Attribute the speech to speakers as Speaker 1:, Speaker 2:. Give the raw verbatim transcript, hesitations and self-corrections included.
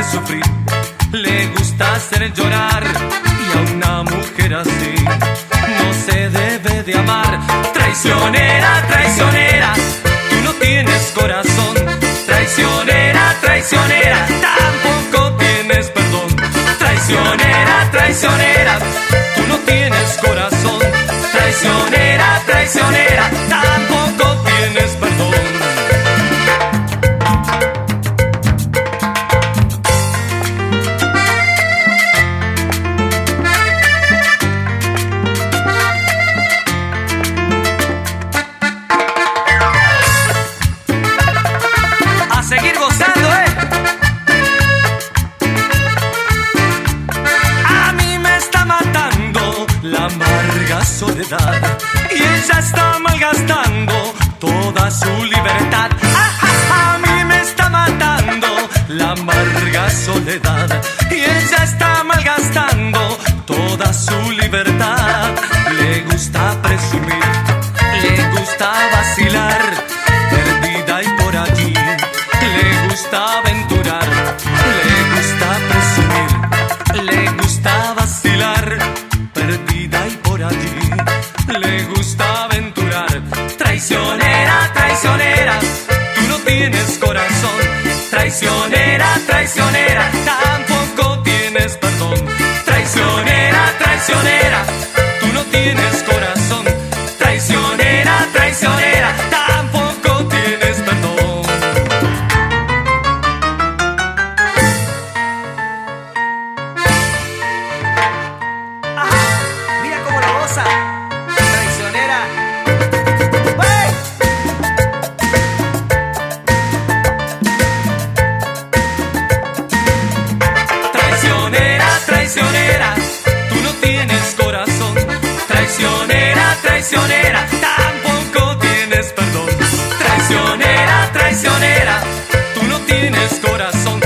Speaker 1: sufrir, le gusta hacer llorar, y a una mujer así no se debe de amar. Traicionera, traicionera, tú no tienes corazón. Traicionera, traicionera, tampoco tienes perdón. Traicionera, traicionera, tú no tienes corazón. Traicionera, traicionera, tampoco tienes perdón. Seguir gozando, eh. A mí me está matando la amarga soledad, y ella está malgastando toda su libertad. Ah, ah, a mí me está matando la amarga soledad, y ella está malgastando toda su libertad. Le gusta presumir, le gusta vacilar, perdida y por allí. Le gusta aventurar, le gusta presumir, le gusta vacilar, perdida y por allí. Le gusta aventurar. Traicionera, traicionera, tú no tienes corazón. Traicionera, traicionera, tampoco tienes perdón. Traicionera, traicionera, tú no tienes corazón. Traicionera, traicionera, tampoco tienes perdón. Traicionera. ¡Hey! Traicionera, traicionera, tú no tienes corazón. Traicionera, traicionera, tampoco tienes perdón. Traicionera, traicionera, tú no tienes corazón.